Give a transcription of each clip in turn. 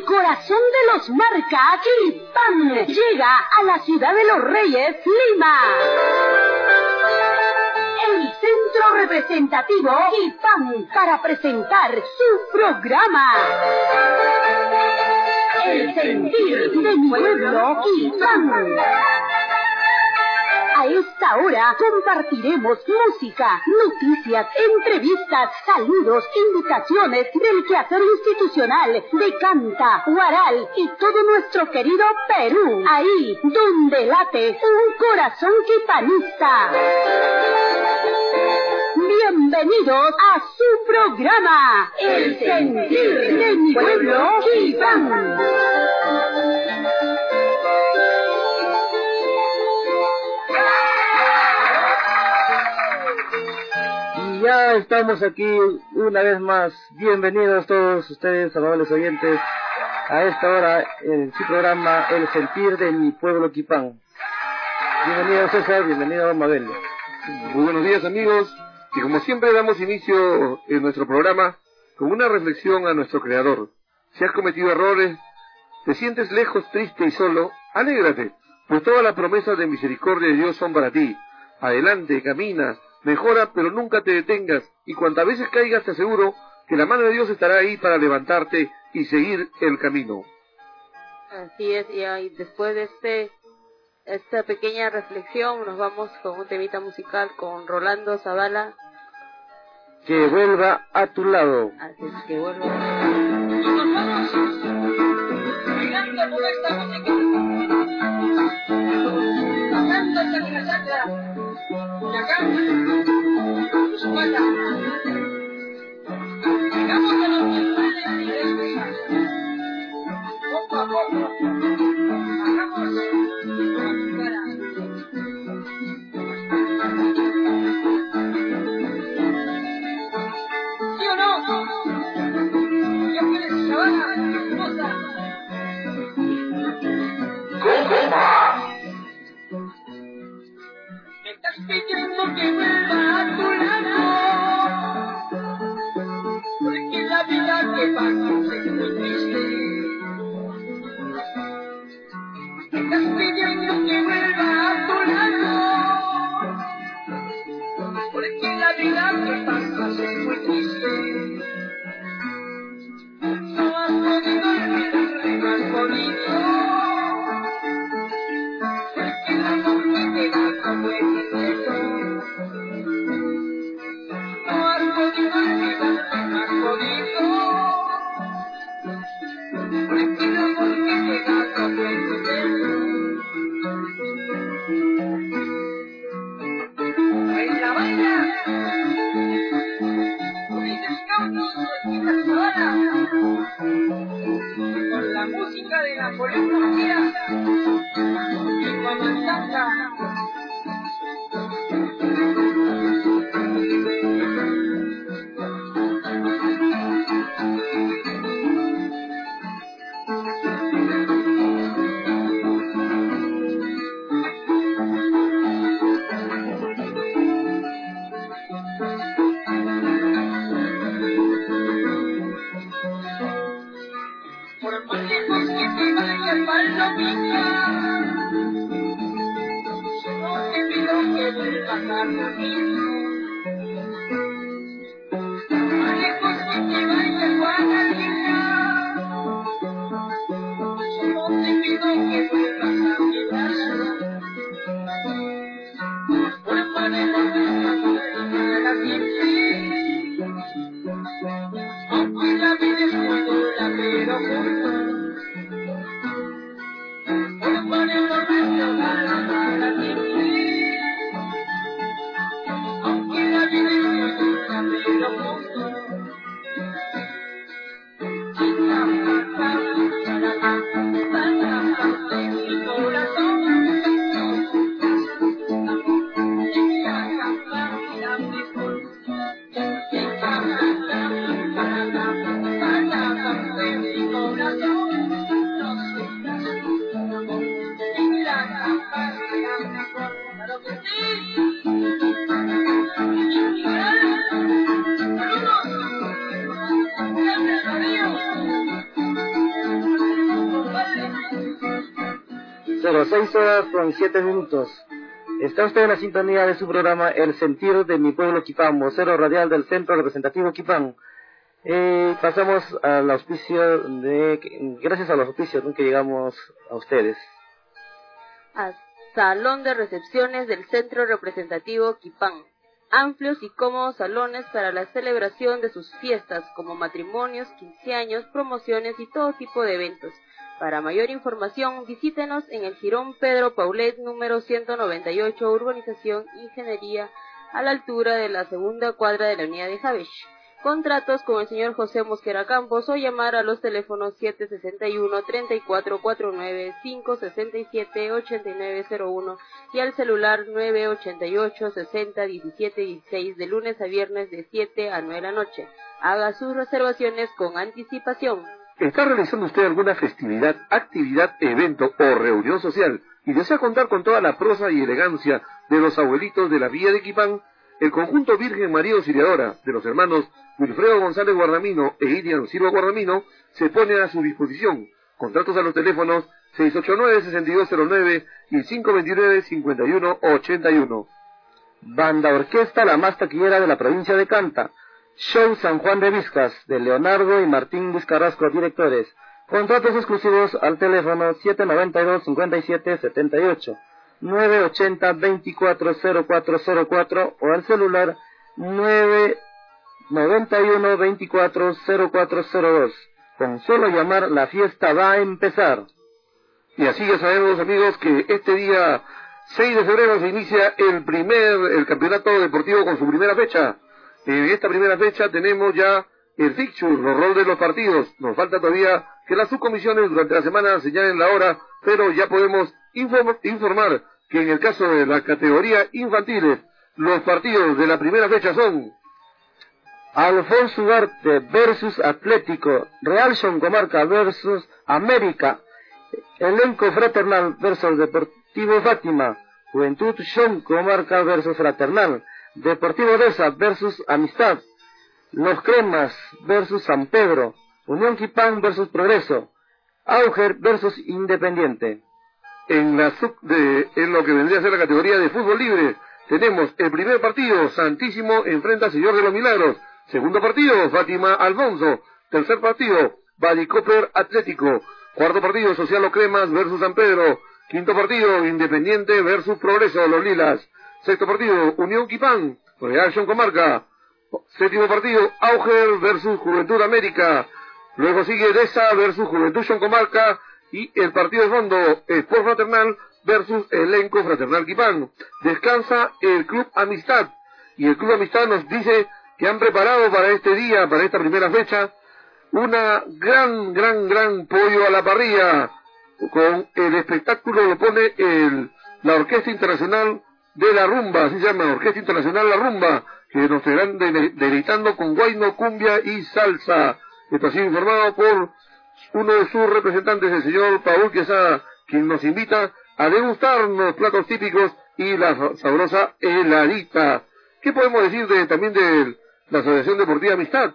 corazón de los marca Clipan llega a la ciudad de los Reyes, Lima. El centro representativo Clipan para presentar su programa. El sentir de mi pueblo Clipan. A esta hora compartiremos música, noticias, entrevistas, saludos, invitaciones del quehacer institucional de Canta, Huaral y todo nuestro querido Perú. Ahí donde late un corazón quipanista. Bienvenidos a su programa, El sentir de mi pueblo Quipán. Ya estamos aquí una vez más. Bienvenidos todos ustedes, amables oyentes, a esta hora en su programa El sentir de mi pueblo Quipán. Bienvenido César, bienvenido Mabel. Muy buenos días amigos, y como siempre damos inicio en nuestro programa con una reflexión a nuestro Creador. Si has cometido errores, te sientes lejos, triste y solo, alégrate, pues todas las promesas de misericordia de Dios son para ti. Adelante, camina, mejora, pero nunca te detengas, y cuantas veces caigas te aseguro que la mano de Dios estará ahí para levantarte y seguir el camino. Así es, y después de esta pequeña reflexión nos vamos con un temita musical con Rolando Zavala. Que vuelva a tu lado. Así es, que vuelva. Y nos vamos mirando por esta música, pasando esta casacra. Y acá, su mata. Llegamos a los tribunales y despejas. Poco a poco, bajamos la cara. ¿Sí o no? ¿Ya tienes Zavala, hermosa? Me estás pidiendo que vuelva a tu lado, porque la vida que pasa es muy triste. Me estás pidiendo que vuelva a tu lado, porque la vida que pasa es muy triste. No has podido olvidarme más bonito, porque el amor que te da no es secreto. No has podido olvidarme más bonito, porque el amor que te da no es secreto. Baila, baila, dices cautos, quitas Zavala, con la música de Napoleón García y Mamantanga. Por más lejos que te vayas, palomita, solo te pido que vuelvas a camino. Por más lejos que te vayas, Guadalajara, solo te pido que vuelvas a mi brazo. Formaremos nuestra vida siempre, aunque la vida es muy dura, pero juntos formaremos nuestra vida para siempre, 6:07. Está usted en la sintonía de su programa El Sentir de mi Pueblo Quipán, vocero radial del Centro Representativo Quipán. Pasamos al auspicio gracias a los auspicios que llegamos a ustedes. Salón de recepciones del Centro Representativo Quipán. Amplios y cómodos salones para la celebración de sus fiestas, como matrimonios, 15 años, promociones y todo tipo de eventos. Para mayor información, visítenos en el Jirón Pedro Paulet, número 198, Urbanización Ingeniería, a la altura de la segunda cuadra de la unidad de Javesh. Contratos con el señor José Mosquera Campos o llamar a los teléfonos 761-3449, 567-8901 y al celular 988-60-1716 de lunes a viernes de 7 a 9 de la noche. Haga sus reservaciones con anticipación. ¿Está realizando usted alguna festividad, actividad, evento o reunión social y desea contar con toda la prosa y elegancia de los abuelitos de la Villa de Quipán? El conjunto Virgen María Auxiliadora de los hermanos Wilfredo González Guardamino e Irian Silva Guardamino se pone a su disposición. Contratos a los teléfonos 689-6209 y 529-5181. Banda Orquesta La Más Taquillera de la provincia de Canta. Show San Juan de Vizcas, de Leonardo y Martín Vizcarrasco, directores. Contratos exclusivos al teléfono 792-5778, 980-240404 o al celular 991-240402. Con solo llamar, la fiesta va a empezar. Y así ya sabemos, amigos, que este día 6 de febrero se inicia el campeonato deportivo con su primera fecha. En esta primera fecha tenemos ya el fixture, los roles de los partidos. Nos falta todavía que las subcomisiones durante la semana señalen la hora, pero ya podemos informar que en el caso de la categoría infantiles, los partidos de la primera fecha son Alfonso Ugarte versus Atlético, Real Choncomarca versus América, Elenco Fraternal versus Deportivo Fátima, Juventud Choncomarca versus Fraternal, Deportivo Deza versus Amistad, Los Cremas versus San Pedro, Unión Quipán versus Progreso, Auger versus Independiente. En lo que vendría a ser la categoría de fútbol libre, tenemos el primer partido, Santísimo enfrenta a Señor de los Milagros. Segundo partido, Fátima Alfonso. Tercer partido, Badicoper Atlético. Cuarto partido, Social Cremas versus San Pedro. Quinto partido, Independiente versus Progreso, Los Lilas. Sexto partido, Unión Quipán, Real Choncomarca. Séptimo partido, Auger versus Juventud América. Luego sigue Deza versus Juventud Choncomarca. Y el partido de fondo, Sport Fraternal versus Elenco Fraternal Quipán. Descansa el Club Amistad. Y el Club Amistad nos dice que han preparado para este día, para esta primera fecha, una gran pollo a la parrilla. Con el espectáculo que pone la Orquesta Internacional de la Rumba, así se llama, Orquesta Internacional La Rumba, que nos estarán deleitando con guayno, cumbia y salsa. Esto ha sido informado por uno de sus representantes, el señor Paul Quesada, quien nos invita a degustar los platos típicos y la sabrosa heladita. ¿Qué podemos decir también de la Asociación Deportiva Amistad?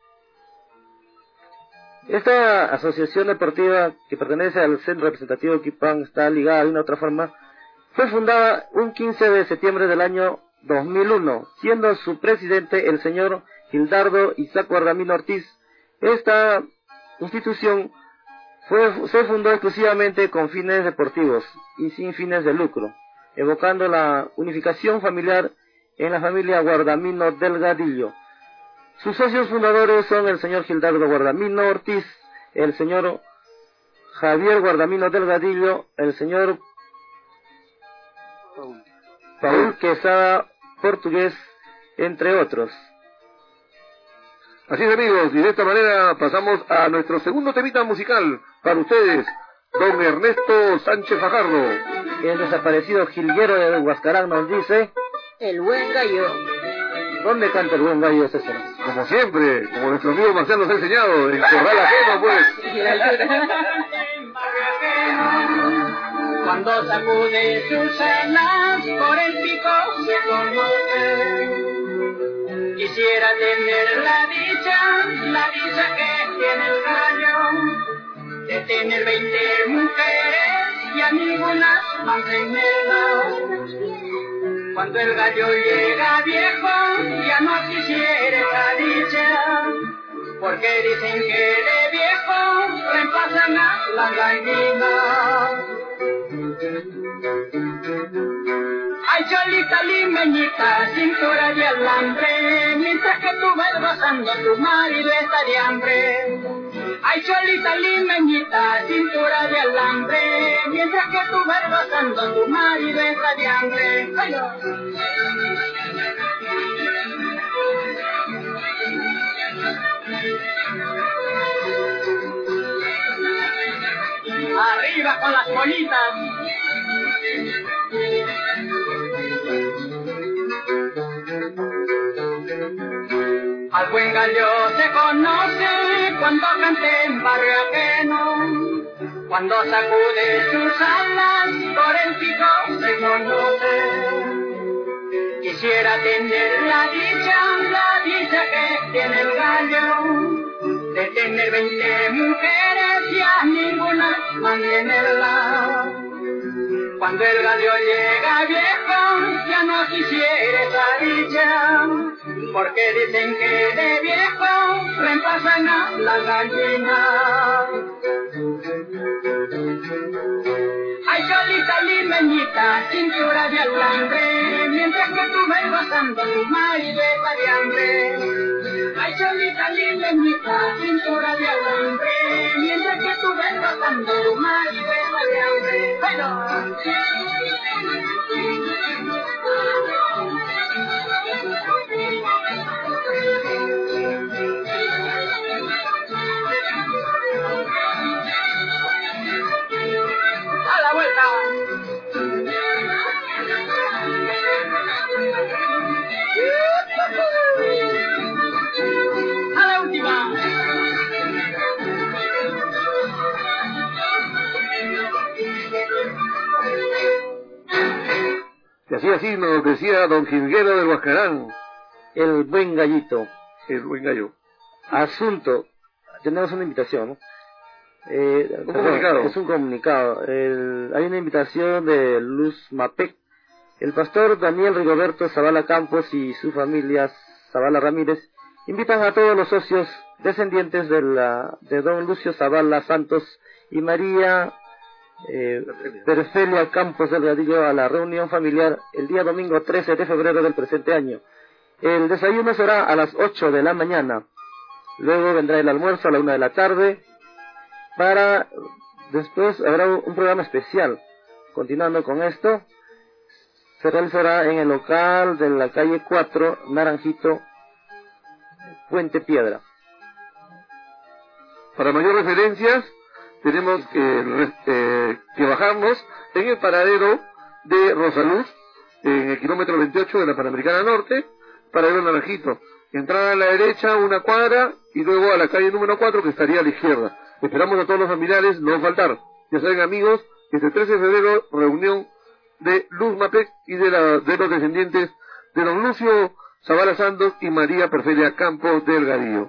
Esta asociación deportiva, que pertenece al Centro Representativo Quipán, está ligada de una u otra forma. Fue fundada un 15 de septiembre del año 2001, siendo su presidente el señor Gildardo Isaac Guardamino Ortiz. Esta institución se fundó exclusivamente con fines deportivos y sin fines de lucro, evocando la unificación familiar en la familia Guardamino Delgadillo. Sus socios fundadores son el señor Gildardo Guardamino Ortiz, el señor Javier Guardamino Delgadillo, el señor Paul Quesada Portugués, entre otros. Así es, amigos, y de esta manera pasamos a nuestro segundo temita musical para ustedes, don Ernesto Sánchez Fajardo. El desaparecido jilguero de Huascarán nos dice: El buen gallo. ¿Dónde canta el buen gallo, César? Como siempre, como nuestro amigo Marcial nos ha enseñado, en Corral Ajeno, pues. Cuando sacude sus alas por el pico se conoce. Quisiera tener la dicha que tiene el gallo, de tener 20 mujeres y a ninguna mantenida. Cuando el gallo llega viejo, ya no quisiera esa dicha, porque dicen que de viejo reemplazan a la gallina. Ay, cholita limeñita, cintura de alambre, mientras que tú vas pasando tu marido está de hambre. Ay, cholita limeñita, cintura de alambre, mientras que tú vas pasando tu marido está de hambre. Ay, arriba con las bolitas. Al buen gallo se conoce cuando canta en barrio ajeno, cuando sacude sus alas por el pico se conoce. Quisiera tener la dicha que tiene el gallo, de tener 20 mujeres y a ninguna mantenerla. Cuando el gallo llega viejo, ya no quisiera esa dicha, porque dicen que de viejo reemplazan a la gallina. Ay, cholita limeñita, cintura de alambre, mientras que tú vas pasando tu marido está de hambre. Ay, cholita limeñita, cintura de alambre, mientras que tú vas pasando tu marido está de hambre. Bueno. A la vuelta. A la última. Y así nos decía don Jilguero del Huascarán. El buen gallito. El buen gallo. Asunto. Tenemos una invitación, ¿no? Un comunicado. Es un comunicado. Hay una invitación de Luz Mapec. El pastor Daniel Rigoberto Zavala Campos y su familia Zavala Ramírez invitan a todos los socios descendientes de don Lucio Zavala Santos y María Perfelia Campos Delgadillo a la reunión familiar el día domingo 13 de febrero del presente año. El desayuno será a las 8 de la mañana. Luego vendrá el almuerzo a la 1 de la tarde. Después habrá un programa especial. Continuando con esto, se realizará en el local de la calle 4, Naranjito, Puente Piedra. Para mayor referencias, tenemos que bajarnos en el paradero de Rosaluz, en el kilómetro 28 de la Panamericana Norte, paradero Naranjito. Entrada a la derecha, una cuadra, y luego a la calle número 4, que estaría a la izquierda. Esperamos a todos los familiares no faltar. Ya saben, amigos, este 13 de febrero, reunión de Luz Mapec y de los descendientes de don Lucio Zavala Santos y María Perfelia Campos Delgadillo.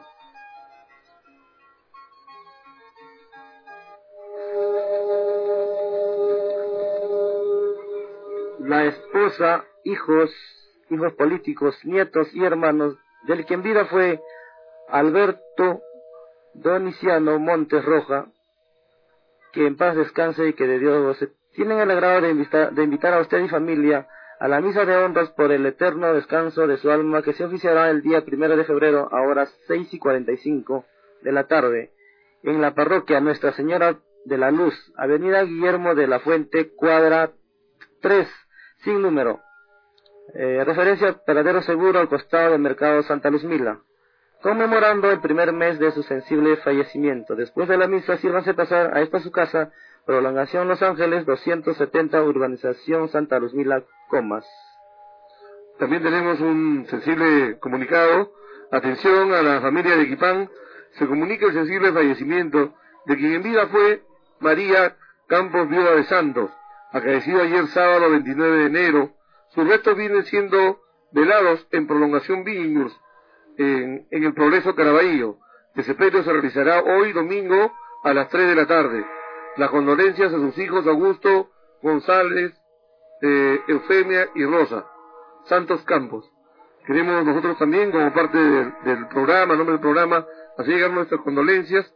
La esposa, hijos políticos, nietos y hermanos del que en vida fue Alberto Doniciano Montes Roja, que en paz descanse y que de Dios goce, tienen el agrado de invitar a usted y familia a la misa de honras por el eterno descanso de su alma, que se oficiará el día 1 de febrero a horas 6:45 de la tarde en la parroquia Nuestra Señora de la Luz, avenida Guillermo de la Fuente, cuadra 3, sin número. Referencia paradero seguro al costado del mercado Santa Luzmila, conmemorando el primer mes de su sensible fallecimiento. Después de la misa, sírvanse pasar a esta su casa, Prolongación Los Ángeles 270, urbanización Santa Luzmila, Comas. También tenemos un sensible comunicado. Atención a la familia de Quipán. Se comunica el sensible fallecimiento de quien en vida fue María Campos Viuda de Santos, acaecido ayer sábado 29 de enero. Sus restos vienen siendo velados en Prolongación Viñurs, en el Progreso Caraballo. El sepelio se realizará hoy domingo a las 3 de la tarde. Las condolencias a sus hijos Augusto, González, Eufemia y Rosa Santos Campos. Queremos nosotros también, como parte del programa, en nombre del programa, hacer llegar nuestras condolencias.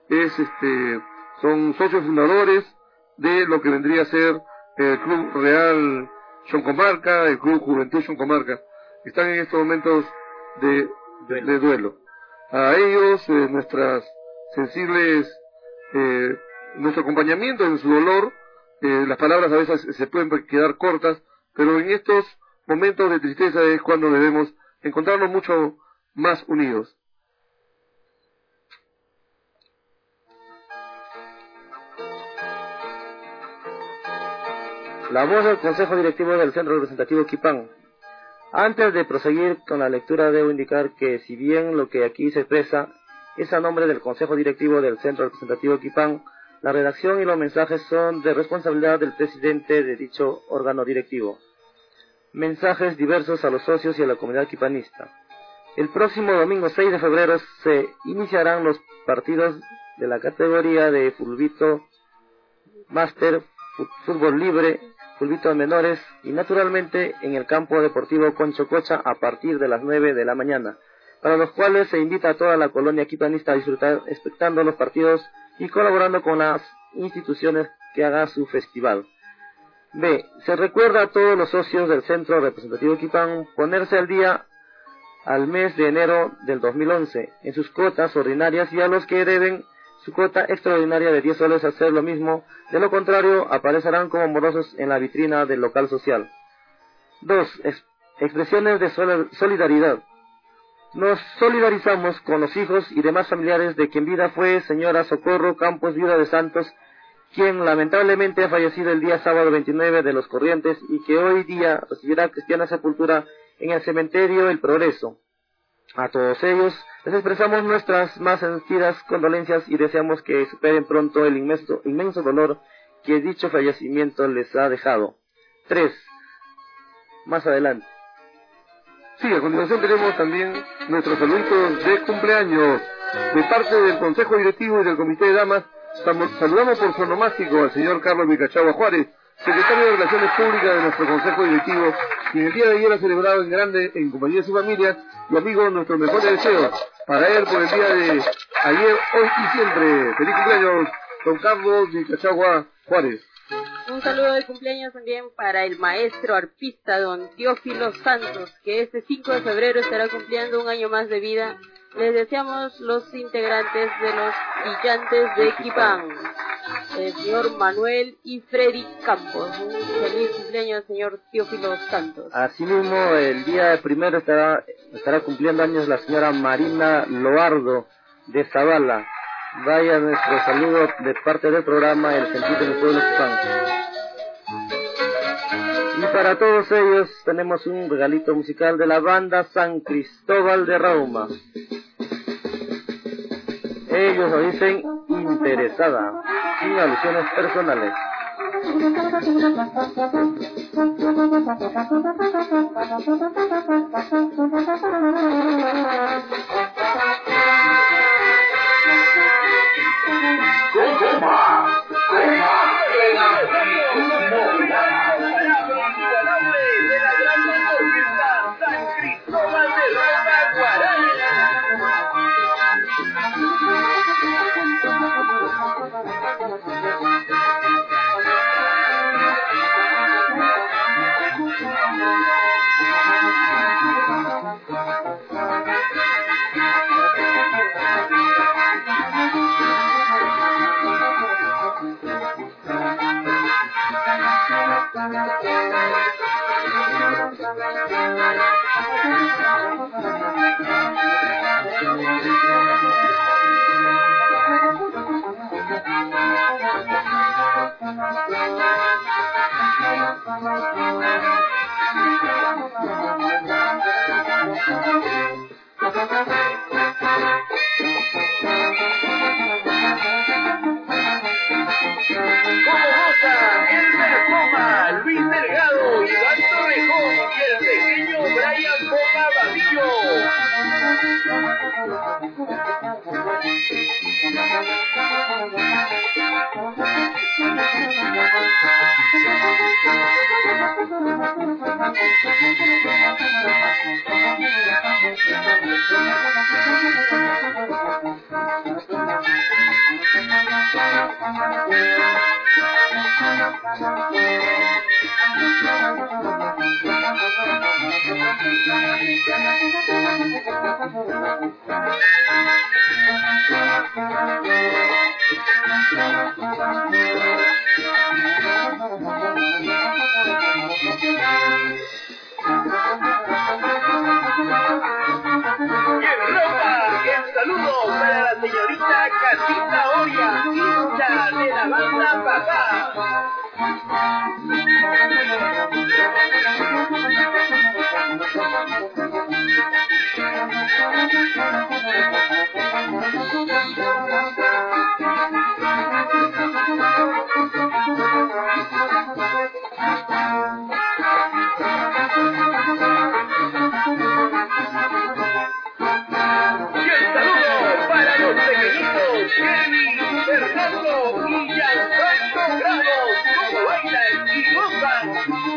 Son socios fundadores de lo que vendría a ser el Club Real Choncomarca, el Club Juventud Choncomarca. Están en estos momentos de duelo. A ellos, nuestras sensibles, nuestro acompañamiento en su dolor. Las palabras a veces se pueden quedar cortas, pero en estos momentos de tristeza es cuando debemos encontrarnos mucho más unidos. La voz del Consejo Directivo del Centro Representativo Quipán. Antes de proseguir con la lectura, debo indicar que si bien lo que aquí se expresa es a nombre del Consejo Directivo del Centro Representativo Quipán, la redacción y los mensajes son de responsabilidad del presidente de dicho órgano directivo. Mensajes diversos a los socios y a la comunidad quipanista. El próximo domingo 6 de febrero se iniciarán los partidos de la categoría de Fulbito Máster, Fútbol Libre, Fulbito de Menores y naturalmente en el campo deportivo Conchococha a partir de las 9 de la mañana, para los cuales se invita a toda la colonia quipanista a disfrutar espectando los partidos y colaborando con las instituciones que hagan su festival. B. Se recuerda a todos los socios del Centro Representativo Quipán ponerse al día al mes de enero del 2011 en sus cuotas ordinarias y a los que deben su cuota extraordinaria de 10 soles hacer lo mismo, de lo contrario aparecerán como morosos en la vitrina del local social. 2. Expresiones de solidaridad. Nos solidarizamos con los hijos y demás familiares de quien vida fue señora Socorro Campos, viuda de Santos, quien lamentablemente ha fallecido el día sábado 29 de los Corrientes y que hoy día recibirá cristiana sepultura en el cementerio El Progreso. A todos ellos les expresamos nuestras más sentidas condolencias y deseamos que superen pronto el inmenso dolor que dicho fallecimiento les ha dejado. 3. Más adelante. Sí, a continuación tenemos también nuestros saluditos de cumpleaños de parte del Consejo Directivo y del Comité de Damas. Saludamos por su onomástico al señor Carlos Vicachagua Juárez, secretario de Relaciones Públicas de nuestro Consejo Directivo, quien el día de ayer ha celebrado en grande, en compañía de su familia, y amigos, nuestros mejores deseos para él por el día de ayer, hoy y siempre. ¡Feliz cumpleaños, don Carlos Vicachagua Juárez! Un saludo de cumpleaños también para el maestro arpista don Teófilo Santos, que este 5 de febrero estará cumpliendo un año más de vida. Les deseamos los integrantes de los Brillantes de Quipán, el señor Manuel y Freddy Campos. Un feliz cumpleaños, señor Teófilo Santos. Asimismo, el día primero estará cumpliendo años la señora Marina Loardo de Zavala. Vaya nuestro saludo de parte del programa El Sentir del Pueblo Quipán. Y para todos ellos tenemos un regalito musical de la banda San Cristóbal de Rauma. Ellos lo dicen interesada, sin alusiones personales. Luis Delgado, Iván Torrejón y el pequeño Brian Boca Baví. inicio. El saludo para la señorita Casita Oria, hincha de la banda Papá. Fernando y Gianfranco Bravos, como bailan y gozan.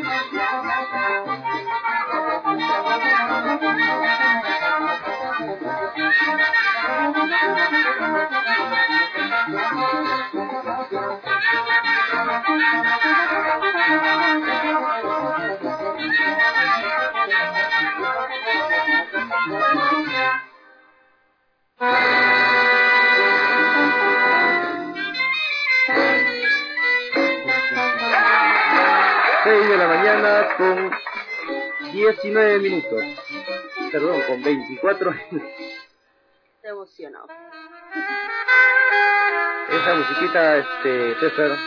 De la mañana con 19 minutos, perdón, con 24 minutos. Te emocionó. Esa musiquita, César.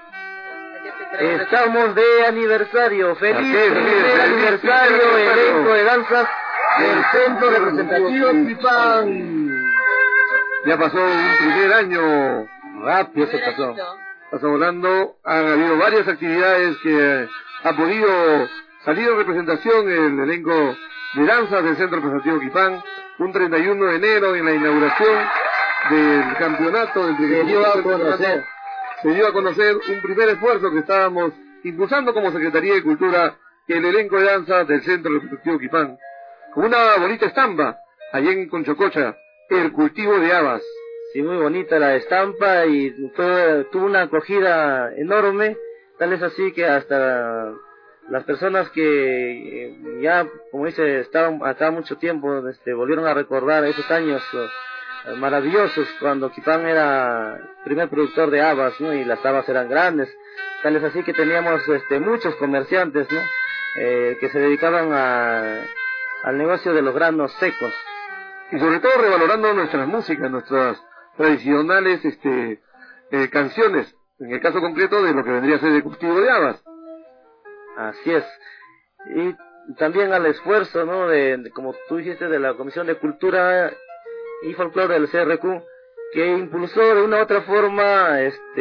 Estamos de aniversario, feliz primer aniversario, elenco de danzas del Centro Representativo Quipán. Ya pasó un primer año. Rápido se pasó. Pasa volando. Han habido varias actividades que ha podido salir en representación el elenco de danzas del Centro Representativo Quipán. Un 31 de enero en la inauguración del campeonato del se dio a conocer un primer esfuerzo que estábamos impulsando como Secretaría de Cultura, el elenco de danza del Centro Representativo Quipán, con una bonita estampa allá en Conchococha, el cultivo de habas. Sí, muy bonita la estampa y tuvo una acogida enorme, tal es así que hasta las personas que ya, como dice, estaban acá mucho tiempo, volvieron a recordar esos años maravillosos cuando Quipán era primer productor de habas, ¿no? Y las habas eran grandes, tal es así que teníamos muchos comerciantes, ¿no? Que se dedicaban al negocio de los granos secos. Y sobre todo revalorando nuestras músicas, nuestras tradicionales canciones, en el caso concreto de lo que vendría a ser el cultivo de habas. Así es. Y también al esfuerzo, ¿no? de como tú dijiste, de la Comisión de Cultura y Folclore del CRQ, que impulsó de una u otra forma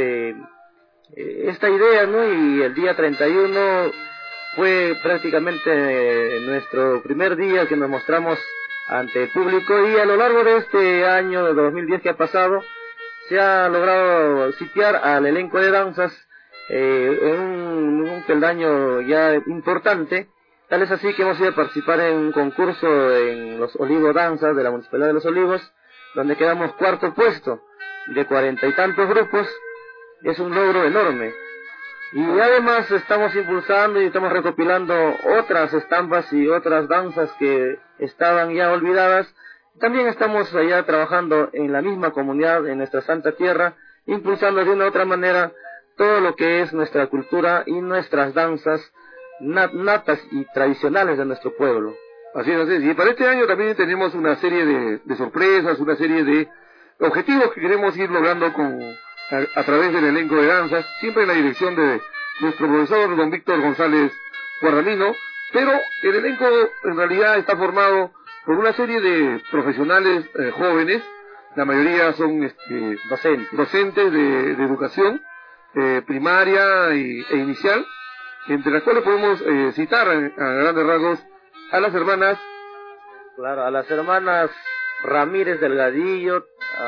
esta idea, ¿no? Y el día 31 fue prácticamente nuestro primer día que nos mostramos ante el público, y a lo largo de este año de 2010 que ha pasado se ha logrado sitiar al elenco de danzas en un peldaño ya importante, tal es así que hemos ido a participar en un concurso en los Olivos Danzas de la Municipalidad de Los Olivos, donde quedamos cuarto puesto de 40 y tantos grupos. Es un logro enorme. Y además estamos impulsando y estamos recopilando otras estampas y otras danzas que estaban ya olvidadas. También estamos allá trabajando en la misma comunidad, en nuestra Santa Tierra, impulsando de una u otra manera todo lo que es nuestra cultura y nuestras danzas natas y tradicionales de nuestro pueblo. Así es, y para este año también tenemos una serie de sorpresas, una serie de objetivos que queremos ir logrando a través del elenco de danzas, siempre en la dirección de nuestro profesor don Víctor González Guardamino, pero el elenco en realidad está formado por una serie de profesionales jóvenes, la mayoría son docentes de educación primaria e inicial, entre las cuales podemos citar a grandes rasgos a las hermanas Claro, a las hermanas Ramírez Delgadillo,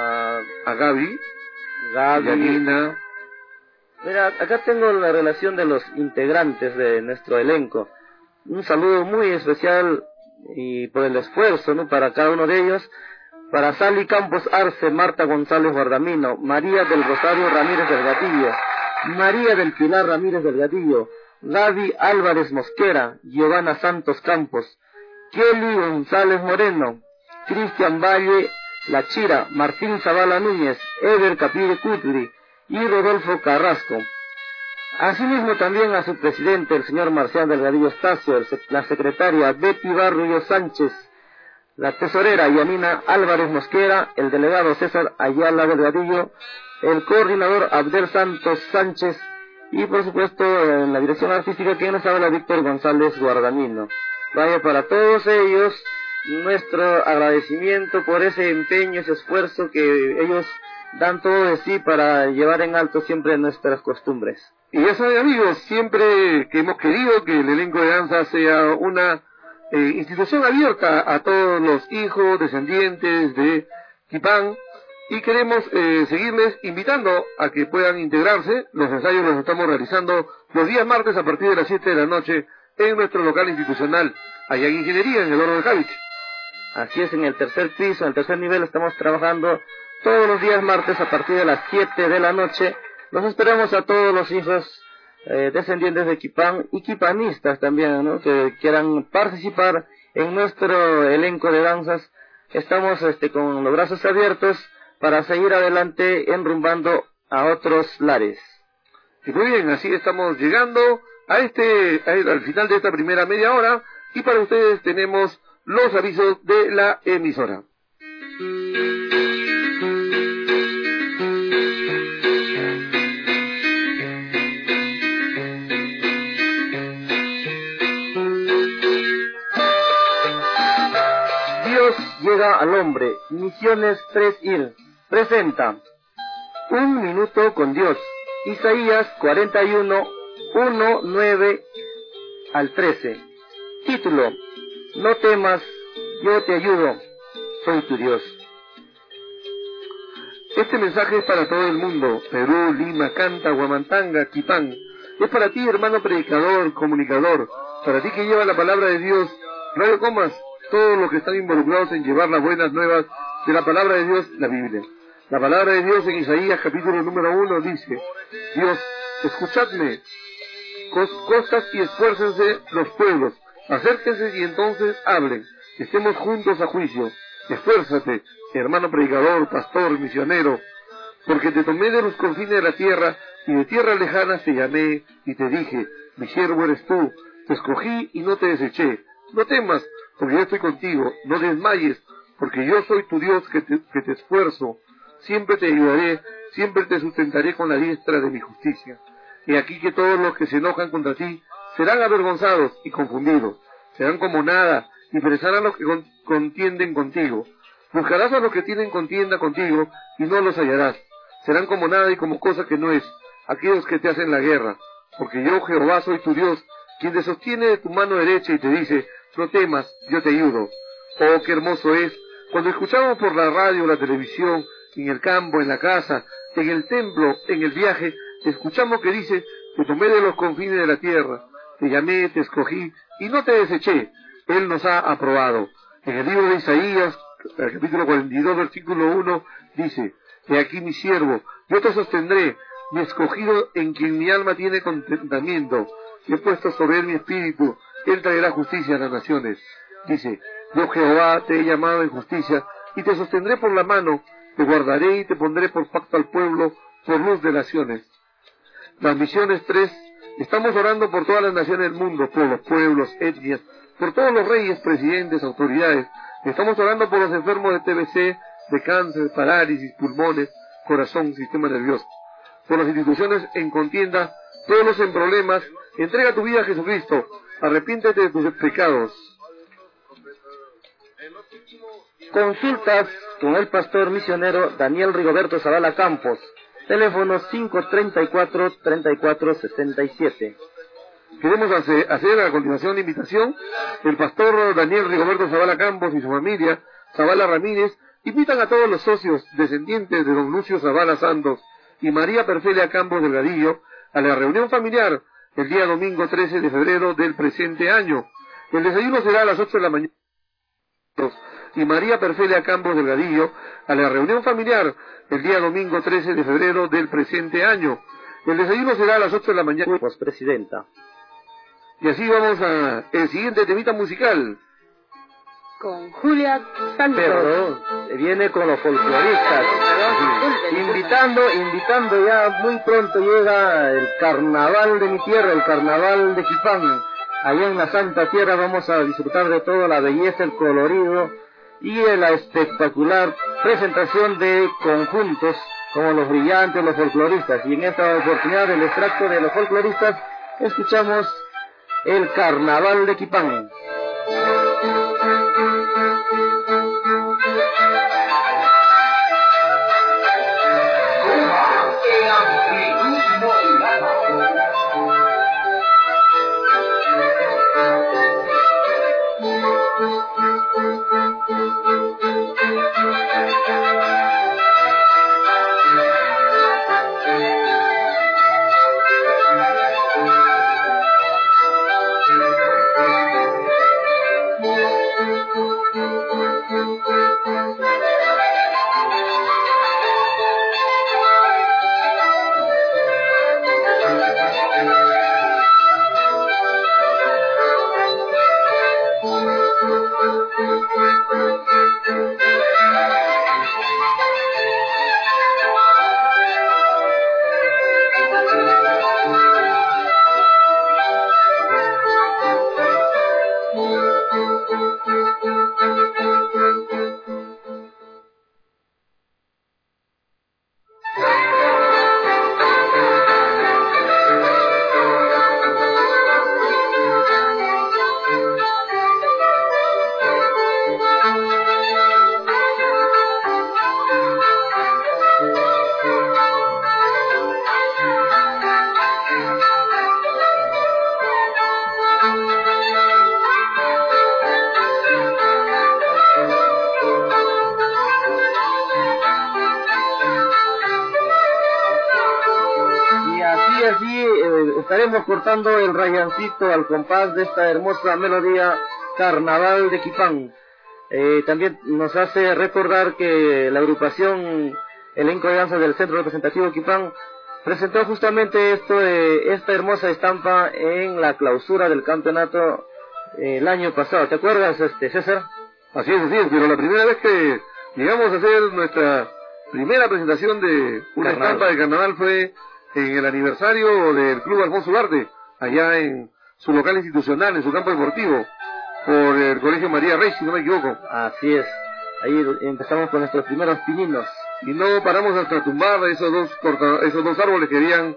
A Gaby, Yanina. Mira, acá tengo la relación de los integrantes de nuestro elenco. Un saludo muy especial y por el esfuerzo, ¿no?, para cada uno de ellos. Para Sally Campos Arce, Marta González Guardamino, María del Rosario Ramírez Delgadillo, María del Pilar Ramírez Delgadillo, Gaby Álvarez Mosquera, Giovanna Santos Campos, Kelly González Moreno, Cristian Valle La Chira, Martín Zavala Núñez, Ever Capire Cutli y Rodolfo Carrasco. Asimismo también a su presidente, el señor Marcial Delgadillo Estacio, la secretaria Betty Barrio Sánchez, la tesorera Yanina Álvarez Mosquera, el delegado César Ayala Delgadillo, el coordinador Abdel Santos Sánchez y por supuesto en la dirección artística quien nos habla, Víctor González Guardamino. Vaya, para todos ellos nuestro agradecimiento por ese empeño, ese esfuerzo que ellos dan todo de sí para llevar en alto siempre nuestras costumbres. Y ya saben, amigos, siempre que hemos querido que el elenco de danza sea una institución abierta a todos los hijos, descendientes de Quipán, y queremos seguirles invitando a que puedan integrarse. Los ensayos los estamos realizando los días martes a partir de las 7 de la noche en nuestro local institucional, allá en Ingeniería, en el Oro de Javich. Así es, en el tercer piso, en el tercer nivel estamos trabajando todos los días martes a partir de las 7 de la noche. Los esperamos a todos los hijos descendientes de Quipán y quipanistas también, ¿no?, que quieran participar en nuestro elenco de danzas. Estamos con los brazos abiertos para seguir adelante enrumbando a otros lares. Y muy bien, así estamos llegando al final de esta primera media hora, y para ustedes tenemos los avisos de la emisora. Dios llega al hombre. Misiones 3IR presenta Un minuto con Dios. Isaías 41, 1, 9 al 13. Título: No temas, yo te ayudo, soy tu Dios. Este mensaje es para todo el mundo: Perú, Lima, Canta, Huamantanga, Quipán. Es para ti, hermano predicador, comunicador, para ti que lleva la palabra de Dios, Radio Comas, todos los que están involucrados en llevar las buenas nuevas de la palabra de Dios, la Biblia. La palabra de Dios en Isaías capítulo número 1 dice: Dios, escuchadme, costas y esfuércense los pueblos, acérquense y entonces hablen, estemos juntos a juicio. Esfuérzate, hermano predicador, pastor, misionero, porque te tomé de los confines de la tierra, y de tierras lejanas te llamé, y te dije: mi siervo eres tú, te escogí y no te deseché. No temas, porque yo estoy contigo, no desmayes, porque yo soy tu Dios que te esfuerzo. Siempre te ayudaré, siempre te sustentaré con la diestra de mi justicia. Y aquí que todos los que se enojan contra ti serán avergonzados y confundidos, serán como nada, y perecerán a los que contienden contigo. Buscarás a los que tienen contienda contigo, y no los hallarás. Serán como nada y como cosa que no es, aquellos que te hacen la guerra. Porque yo, Jehová, soy tu Dios, quien te sostiene de tu mano derecha y te dice: no temas, yo te ayudo. Oh, qué hermoso es cuando escuchamos por la radio, la televisión, en el campo, en la casa, en el templo, en el viaje, escuchamos que dice: te tomé de los confines de la tierra, te llamé, te escogí y no te deseché. Él nos ha aprobado. En el libro de Isaías, el capítulo 42, versículo 1, dice: he aquí mi siervo, yo te sostendré, mi escogido en quien mi alma tiene contentamiento, y he puesto sobre él mi espíritu, él traerá justicia a las naciones. Dice: yo, Jehová, te he llamado en justicia, y te sostendré por la mano, te guardaré y te pondré por pacto al pueblo, por luz de naciones. Las misiones 3, estamos orando por todas las naciones del mundo, por los pueblos, etnias, por todos los reyes, presidentes, autoridades. Estamos orando por los enfermos de TBC, de cáncer, parálisis, pulmones, corazón, sistema nervioso. Por las instituciones en contienda, todos los en problemas. Entrega tu vida a Jesucristo, arrepiéntete de tus pecados. Consultas con el pastor misionero Daniel Rigoberto Zavala Campos. Teléfono 534-3467. Queremos hacer a continuación la invitación. El pastor Daniel Rigoberto Zavala Campos y su familia, Zavala Ramírez, invitan a todos los socios descendientes de don Lucio Zavala Santos y María Perfelia Campos Delgadillo a la reunión familiar el día domingo 13 de febrero del presente año. El desayuno será a las 8 de la mañana. Y María Perfelia Campos Delgadillo a la reunión familiar el día domingo 13 de febrero del presente año. El desayuno será a las 8 de la mañana. Pues presidenta. Y así vamos a el siguiente temita musical. Con Julia Santos. Pero viene con los folcloristas. Invitando ya muy pronto llega el carnaval de mi tierra, el carnaval de Quipán. Allá en la Santa Tierra vamos a disfrutar de toda la belleza, el colorido y la espectacular presentación de conjuntos como los brillantes, los folcloristas. Y en esta oportunidad del extracto de los folcloristas escuchamos el carnaval de Quipán. Estaremos cortando el rayancito al compás de esta hermosa melodía Carnaval de Quipán. También nos hace recordar que la agrupación Elenco de Danzas del Centro Representativo Quipán presentó justamente esta hermosa estampa en la clausura del campeonato el año pasado. ¿Te acuerdas, César? Así es, pero la primera vez que llegamos a hacer nuestra primera presentación de una estampa de carnaval fue en el aniversario del Club Alfonso Ugarte, allá en su local institucional, en su campo deportivo, por el Colegio María Rey, si no me equivoco. Así es, ahí empezamos con nuestros primeros pininos. Y no paramos hasta tumbar esos dos árboles que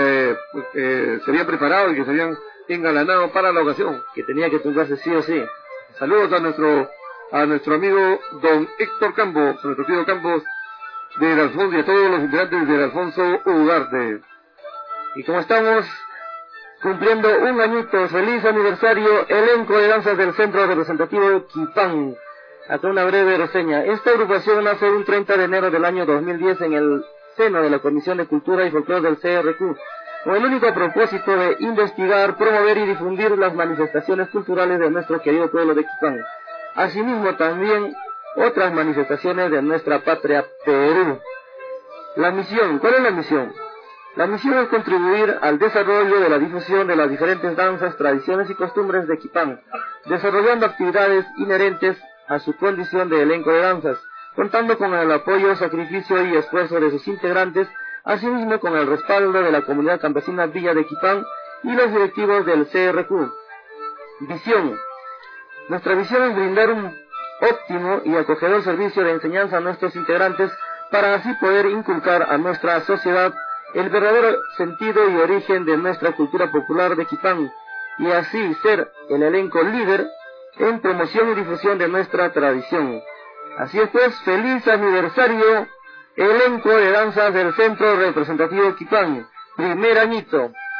se habían preparado y que se habían engalanado para la ocasión. Que tenía que tumbarse sí o sí. Saludos a nuestro amigo don Héctor Campos, nuestro tío Campos, del Alfonso, y a todos los integrantes del Alfonso Ugarte. Y como estamos cumpliendo un añito, feliz aniversario, Elenco de Danzas del Centro Representativo Quipán. Acá una breve reseña. Esta agrupación nace un 30 de enero del año 2010 en el seno de la Comisión de Cultura y Folclore del CRQ, con el único propósito de investigar, promover y difundir las manifestaciones culturales de nuestro querido pueblo de Quipán. Asimismo también otras manifestaciones de nuestra patria Perú. La misión, ¿cuál es la misión? La misión es contribuir al desarrollo de la difusión de las diferentes danzas, tradiciones y costumbres de Quipán, desarrollando actividades inherentes a su condición de elenco de danzas, contando con el apoyo, sacrificio y esfuerzo de sus integrantes, asimismo con el respaldo de la comunidad campesina Villa de Quipán y los directivos del CRQ. Visión. Nuestra visión es brindar un óptimo y acogedor servicio de enseñanza a nuestros integrantes para así poder inculcar a nuestra sociedad el verdadero sentido y origen de nuestra cultura popular de Quipán y así ser el elenco líder en promoción y difusión de nuestra tradición. Así es pues, feliz aniversario, Elenco de Danzas del Centro Representativo Quipán, primer añito.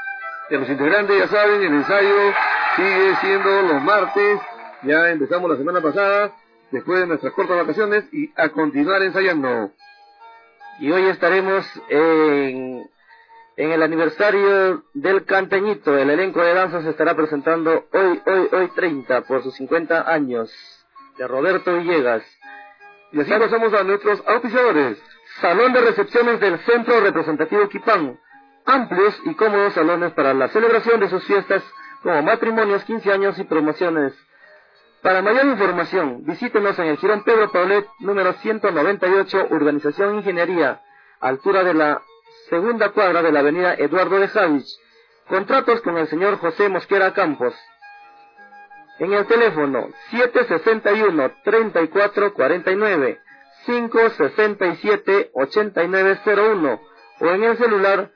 Y a los integrantes, ya saben, el ensayo sigue siendo los martes. Ya empezamos la semana pasada, después de nuestras cortas vacaciones, y a continuar ensayando. Y hoy estaremos en el aniversario del Canteñito. El elenco de danza se estará presentando hoy 30, por sus 50 años, de Roberto Villegas. Y así pasamos a nuestros auspiciadores. Salón de recepciones del Centro Representativo Quipán. Amplios y cómodos salones para la celebración de sus fiestas, como matrimonios, 15 años y promociones. Para mayor información, visítenos en el Jirón Pedro Paulet, número 198, Urbanización Ingeniería, altura de la segunda cuadra de la avenida Eduardo de Javich. Contratos con el señor José Mosquera Campos. En el teléfono 761-3449, 567-8901 o en el celular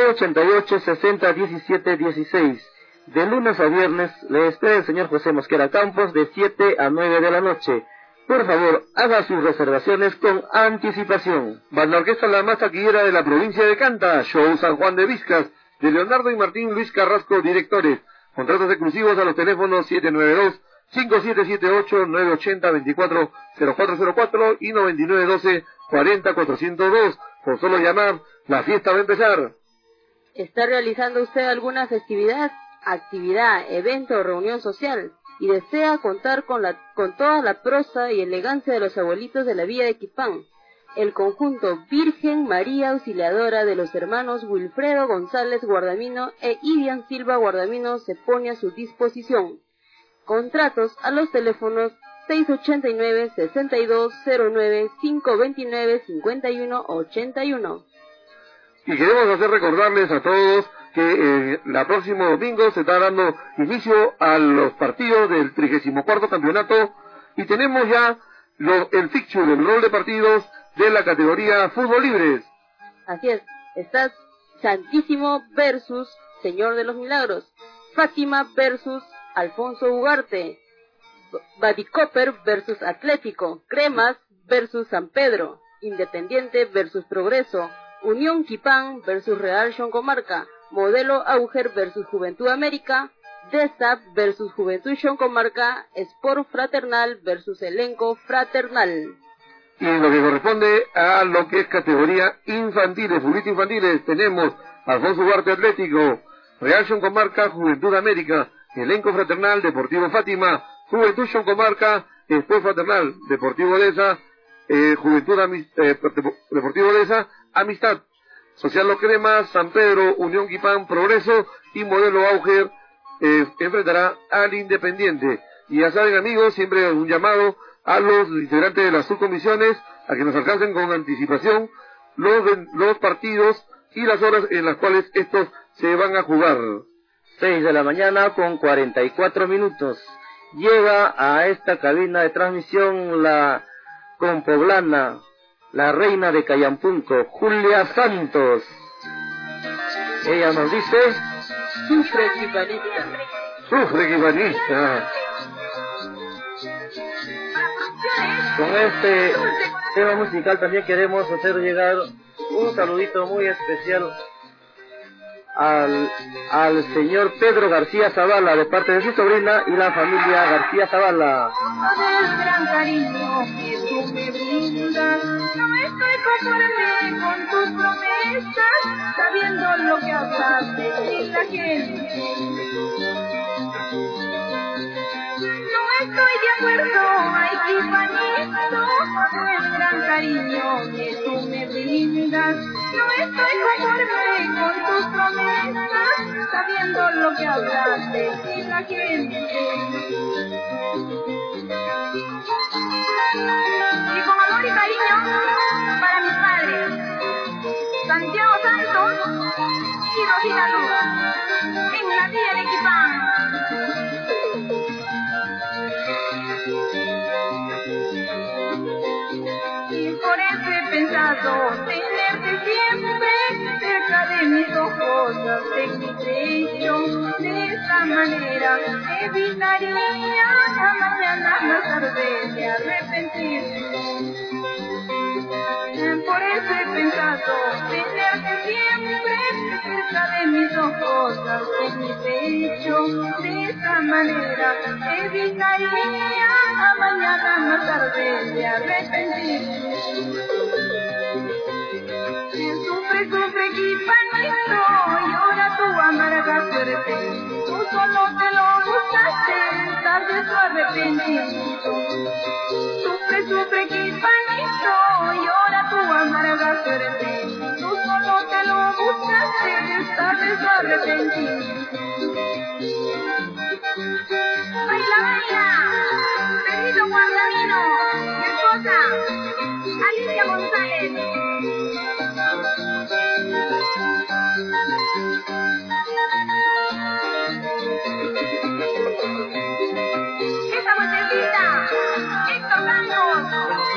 988-601716. De lunes a viernes le espera el señor José Mosquera Campos de 7 a 9 de la noche. Por favor, haga sus reservaciones con anticipación. Banda Orquesta La Más Taquillera de la provincia de Canta, Show San Juan de Vizcas, de Leonardo y Martín Luis Carrasco, directores. Contratos exclusivos a los teléfonos 792-5778-980-240404 y 9912-40402. Por solo llamar, la fiesta va a empezar. ¿Está realizando usted alguna festividad, actividad, evento o reunión social y desea contar con toda la prosa y elegancia de los abuelitos de la villa de Quipán? El conjunto Virgen María Auxiliadora de los hermanos Wilfredo González Guardamino e Idian Silva Guardamino se pone a su disposición. Contratos a los teléfonos 689-6209, 529-5181. Y queremos hacer recordarles a todos que el próximo domingo se está dando inicio a los partidos del 34º campeonato y tenemos ya el fixture, el rol de partidos de la categoría Fútbol Libres. Así es, está Santísimo versus Señor de los Milagros, Fátima versus Alfonso Ugarte, Badicoper versus Atlético, Cremas versus San Pedro, Independiente versus Progreso, Unión Quipán versus Real Xoncomarca, Modelo Auger versus Juventud América, DESAP versus Juventud Xoncomarca, Sport Fraternal versus Elenco Fraternal. Y en lo que corresponde a lo que es categoría infantiles, futbolista infantiles, tenemos Alfonso Ugarte Atlético, Real Xoncomarca, Juventud América, Elenco Fraternal, Deportivo Fátima, Juventud Xoncomarca, Sport Fraternal, Deportivo Deza, Deportivo Deza, Amistad, Social Los Cremas, San Pedro, Unión Quipán, Progreso y Modelo Auger enfrentará al Independiente. Y ya saben, amigos, siempre un llamado a los integrantes de las subcomisiones a que nos alcancen con anticipación los partidos y las horas en las cuales estos se van a jugar. 6 de la mañana con 44 minutos. Llega a esta cabina de transmisión la compoblana, la reina de Callampunco, Julia Santos. Ella nos dice: Sufre Quipanista. Sufre Quipanista. Con este tema musical también queremos hacer llegar un saludito muy especial al señor Pedro García Zavala, de parte de su sobrina y la familia García Zavala. El gran cariño que tú me brindas, no estoy conforme con tus promesas, sabiendo lo que hablaste y la gente. No estoy de acuerdo, ay, Quipanito, con el gran cariño que tú me brindas. No estoy conforme con tus promesas, sabiendo lo que hablaste y la gente. Y con amor y cariño para mis padres, Santiago Santos y Rosita Luz, en la villa de Quipán. Y por eso he pensado tenerte siempre cerca de mis ojos, de mi pecho. De esta manera evitaría la mañana más tarde de arrepentirme. Por eso he pensado tenerte siempre cerca de mis ojos, de mi pecho. De esa manera evitaría a mañana más tarde de arrepentirme. Sufre, Kipanito, llora tu amarga suerte. Tú solo te lo buscaste, tarde tu arrepentimiento. Sufre, Kipanito, llora tu amarga suerte. Tú solo te lo buscaste, tarde tu arrepentimiento. Baila, Benito Guardamino, mi esposa, Alicia González. Esa muchachita, Héctor Campos.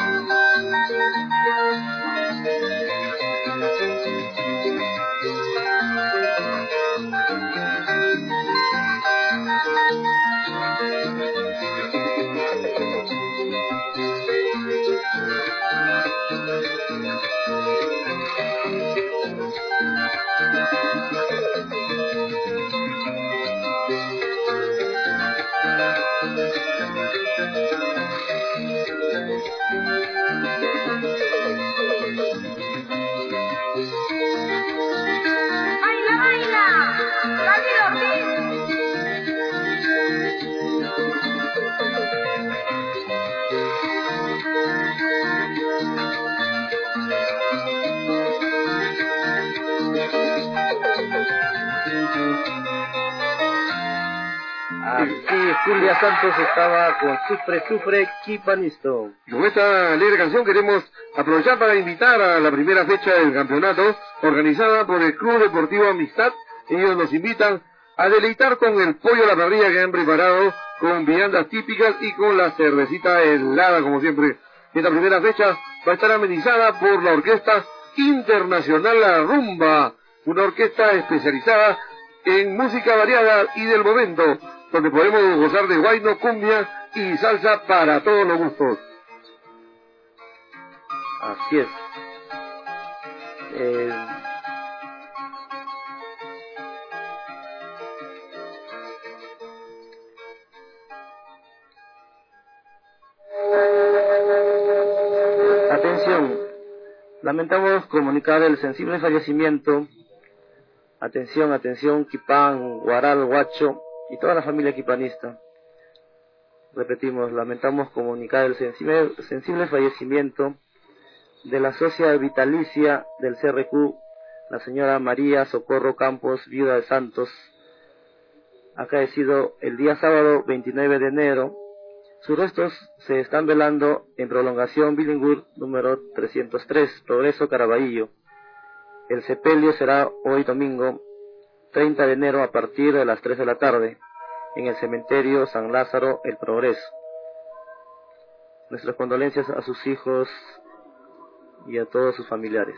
Julia Santos estaba con Sufre, Kipanito. Y con esta alegre canción queremos aprovechar para invitar a la primera fecha del campeonato organizada por el Club Deportivo Amistad. Ellos nos invitan a deleitar con el pollo a la parrilla que han preparado, con viandas típicas y con la cervecita helada, como siempre. Esta primera fecha va a estar amenizada por la Orquesta Internacional La Rumba, una orquesta especializada en música variada y del momento, donde podemos gozar de huayno, cumbia y salsa para todos los gustos. Así es. Atención, lamentamos comunicar el sensible fallecimiento. Atención, Quipán, Guaral, Huacho y toda la familia quipanista. Repetimos, lamentamos comunicar el sensible fallecimiento de la socia vitalicia del CRQ, la señora María Socorro Campos, viuda de Santos, acaecido el día sábado 29 de enero. Sus restos se están velando en Prolongación Billingur número 303, Progreso, Caraballo. El sepelio será hoy domingo 30 de enero a partir de las 3 de la tarde en el cementerio San Lázaro, El Progreso. Nuestras condolencias a sus hijos y a todos sus familiares.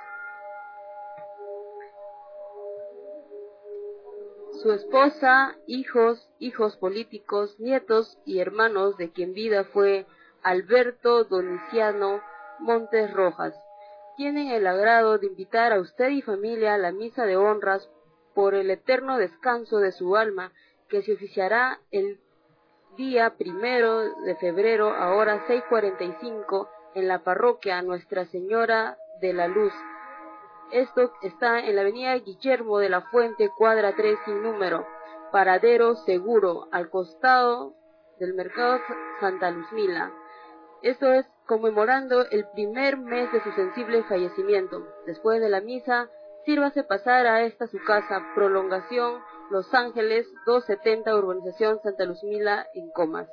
Su esposa, hijos políticos, nietos y hermanos de quien vida fue Alberto Doniciano Montes Rojas, tienen el agrado de invitar a usted y familia a la misa de honras por el eterno descanso de su alma, que se oficiará el día 1 de febrero a horas 6:45 en la parroquia Nuestra Señora de la Luz. Esto está en la avenida Guillermo de la Fuente, cuadra 3 sin número, paradero seguro, al costado del mercado Santa Luzmila. Esto es conmemorando el primer mes de su sensible fallecimiento. Después de la misa, sírvase pasar a esta su casa, Prolongación Los Ángeles 270, urbanización Santa Luzmila, en Comas.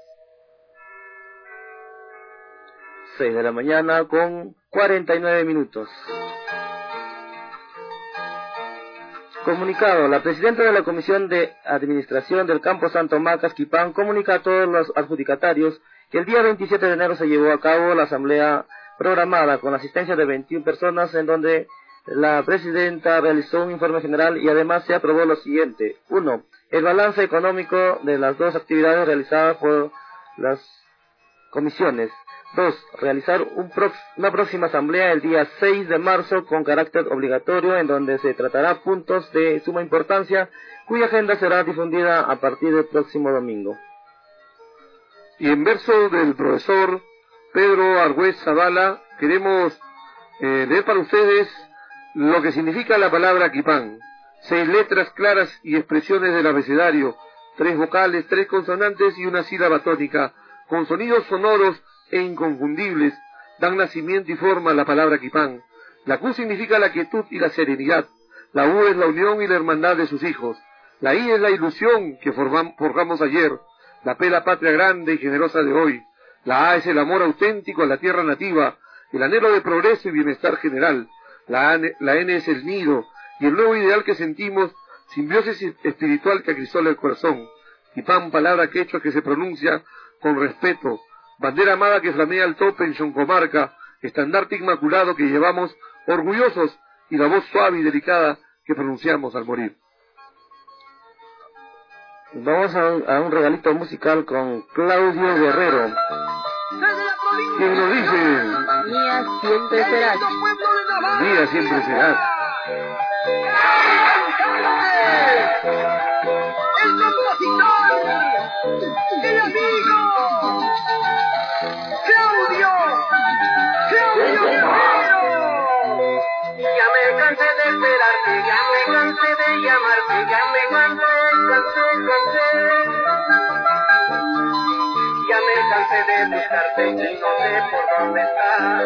6 de la mañana con 49 minutos. Comunicado, la presidenta de la Comisión de Administración del Campo Santo Macas, Quipán, comunica a todos los adjudicatarios que el día 27 de enero se llevó a cabo la asamblea programada con la asistencia de 21 personas, en donde la presidenta realizó un informe general y además se aprobó lo siguiente. 1. El balance económico de las dos actividades realizadas por las comisiones. 2. Realizar una próxima asamblea el día 6 de marzo con carácter obligatorio, en donde se tratará puntos de suma importancia, cuya agenda será difundida a partir del próximo domingo. Y en verso del profesor Pedro Argüez Zavala, queremos leer para ustedes lo que significa la palabra Quipán. 6 letras claras y expresiones del abecedario, 3 vocales, 3 consonantes y una sílaba tónica, con sonidos sonoros e inconfundibles, dan nacimiento y forma a la palabra Quipán. La Q significa la quietud y la serenidad, la U es la unión y la hermandad de sus hijos, la I es la ilusión que forjamos ayer, la P la patria grande y generosa de hoy, la A es el amor auténtico a la tierra nativa, el anhelo de progreso y bienestar general, la N es el nido y el nuevo ideal que sentimos, simbiosis espiritual que acrisola el corazón. Quipán, palabra quechua que se pronuncia con respeto, bandera amada que flamea al tope en Choncomarca, estandarte inmaculado que llevamos orgullosos y la voz suave y delicada que pronunciamos al morir. Vamos a un regalito musical con Claudio Guerrero. ¿Quién lo dice? Mía siempre serás. Mía siempre serás. El compositor, el amigo, Claudio Guerrero. Ya me cansé de esperarte, ya me cansé de llamarte, ya me cansé. Ya me cansé de buscarte y no sé por dónde estás.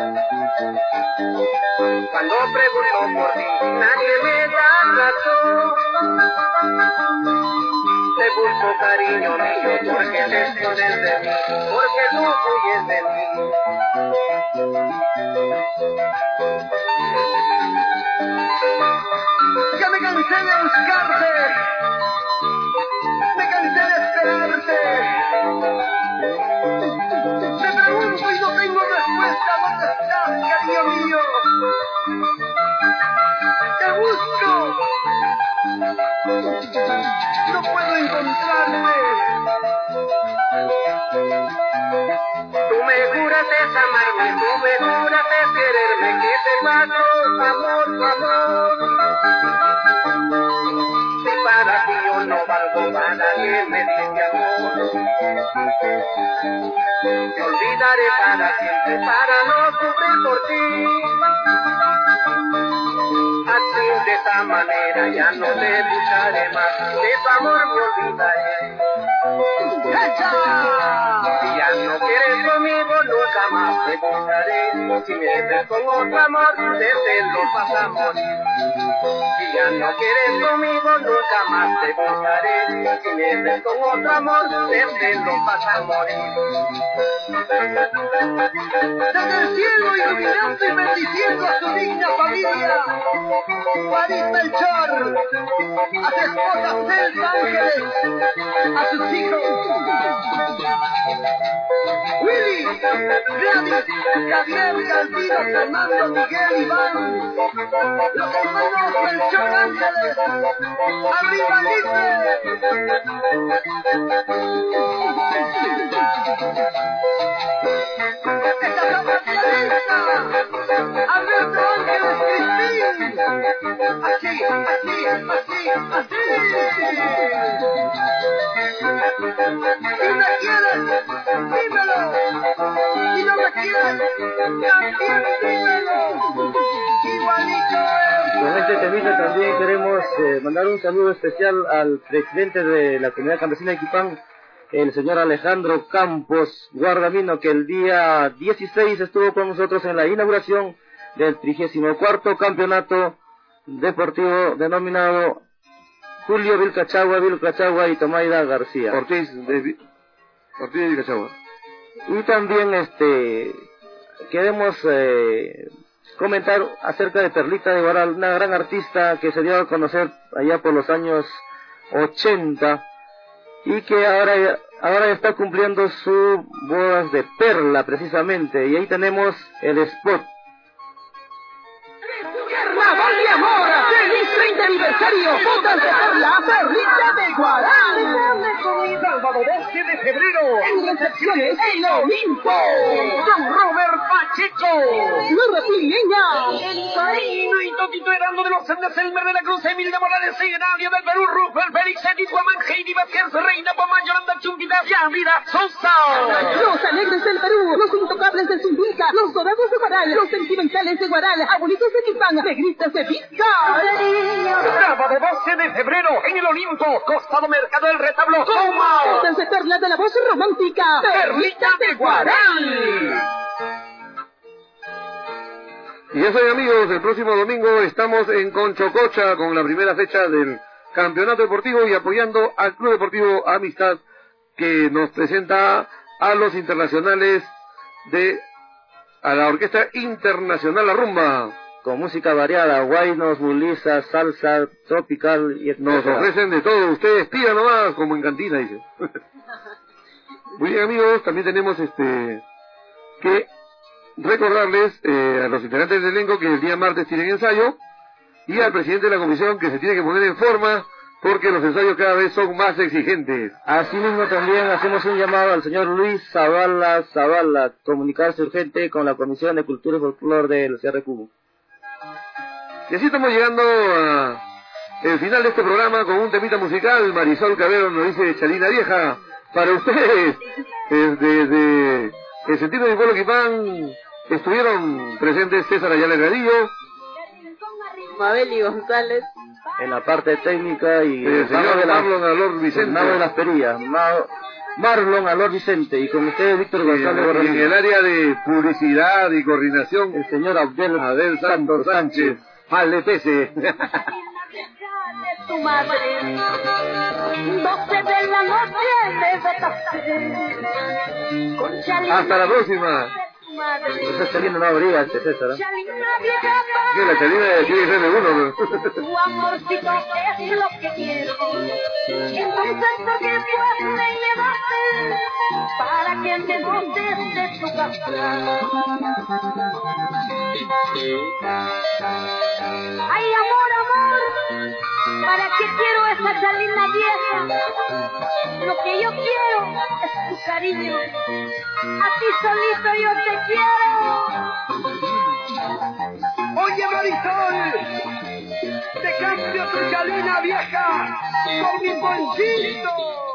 Cuando pregunto por ti, nadie me da razón. Te busco cariño mío, porque te escondes de mí, porque tú huyes de mí. Ya me cansé de buscarte, me cansé de esperarte. Te pregunto y no tengo respuesta. ¿Dónde estás, cariño mío? Te busco, no puedo encontrarte. Tú me juras es amarme, tú me juras es quererme, que te paso, amor, amor. Si para ti yo no valgo nada, que me dice amor. Te olvidaré para siempre, para no sufrir por ti. Así de esa manera ya no te buscaré más, de tu amor me olvidaré. Si ya no quieres conmigo, nunca más te buscaré. Si me ves con otro amor, de celos vas a morir. Si ya no quieres conmigo, nunca más te buscaré. Si me ves con otro amor, de celos vas a morir. Desde el cielo iluminando y bendiciendo a su digna familia, Juanito Melchor, a su esposa Celsa Ángeles, a sus hijos Willy, Gladys, Javier, Galvino, Fernando, Miguel, Iván, los hermanos Melchor Ángeles, arriba Libre. Esta pianista, Alberto Ángeles Cristín, así. Si me quieres, dímelo. Si no me quieres, también dímelo. Igualito es. Con este temita también queremos mandar un saludo especial al presidente de la comunidad campesina de Quipán, el señor Alejandro Campos Guardamino, que el día 16 estuvo con nosotros en la inauguración del 34º campeonato deportivo denominado Julio Vilcachagua y Tomaida García. Ortiz de Vilcachagua. Y también queremos comentar acerca de Perlita de Guaral, una gran artista que se dio a conocer allá por los años 80 y que ahora está cumpliendo su bodas de perla precisamente, y ahí tenemos el spot. Carnaval de Amor, feliz 31 aniversario, botas de perla, perlita de Guarán. Sábado 12 de febrero, en recepciones en Olimpo. Don Robert Pacheco. Flora Piliña. El Carino y Totito Herando de los Andes, Elmer de la Cruz, Emil de Morales, Ignacio del Perú, Rupert Félix, Edith Guamán, Heidi Vázquez, Reina Pomán, Yolanda Chumpita, Yamira Sosa. Los alegres del Perú, los intocables de Zumbica, los dorados de Guaral, los sentimentales de Guaral, abuelitos de Quipán, negritas de Vizca. Sábado 12 de febrero, en el Olimpo, Costado Mercado del Retablo, ¡toma! Botas de perla de la voz romántica, Perlita de Guaral. Y eso, amigos, el próximo domingo estamos en Conchococha con la primera fecha del Campeonato Deportivo y apoyando al Club Deportivo Amistad, que nos presenta a los internacionales a la Orquesta Internacional La Rumba. Con música variada, guaynos, buliza, salsa, tropical y nos ofrecen de todo. Ustedes pidan nomás, como en cantina, dice. Muy bien, amigos, también tenemos que recordarles a los integrantes del elenco que el día martes tienen ensayo, y al presidente de la comisión que se tiene que poner en forma porque los ensayos cada vez son más exigentes. Asimismo también hacemos un llamado al señor Luis Zavala, comunicarse urgente con la Comisión de Cultura y Folclor del CRQ. Y así estamos llegando a el final de este programa con un temita musical. Marisol Cabero nos dice Chalina Vieja para ustedes. Desde el sentido de mi pueblo Quipán estuvieron presentes César Ayala Gradillo, Mabeli González, en la parte técnica, y el señor Marlon Alor Vicente, Mago de las Perillas, Marlon Alor Vicente, y con ustedes Víctor González. Y en el área de publicidad y coordinación el señor Abdel Santos Sánchez. Maletese. Tu madre, 12 de la noche me bataste con Chalina. Hasta la próxima. Esa Chalina no habría, César. Que la Chalina tiene que ser de uno. Tu amorcito es lo que quiero. Y entonces, ¿por qué pues me llevaste? Para que me botes de tu casa. Ay, amor, ¿para qué quiero esa Chalina vieja? Lo que yo quiero es tu cariño. A ti solito yo te quiero. Oye, Marisol, te cambio tu Chalina vieja por mi bolsito.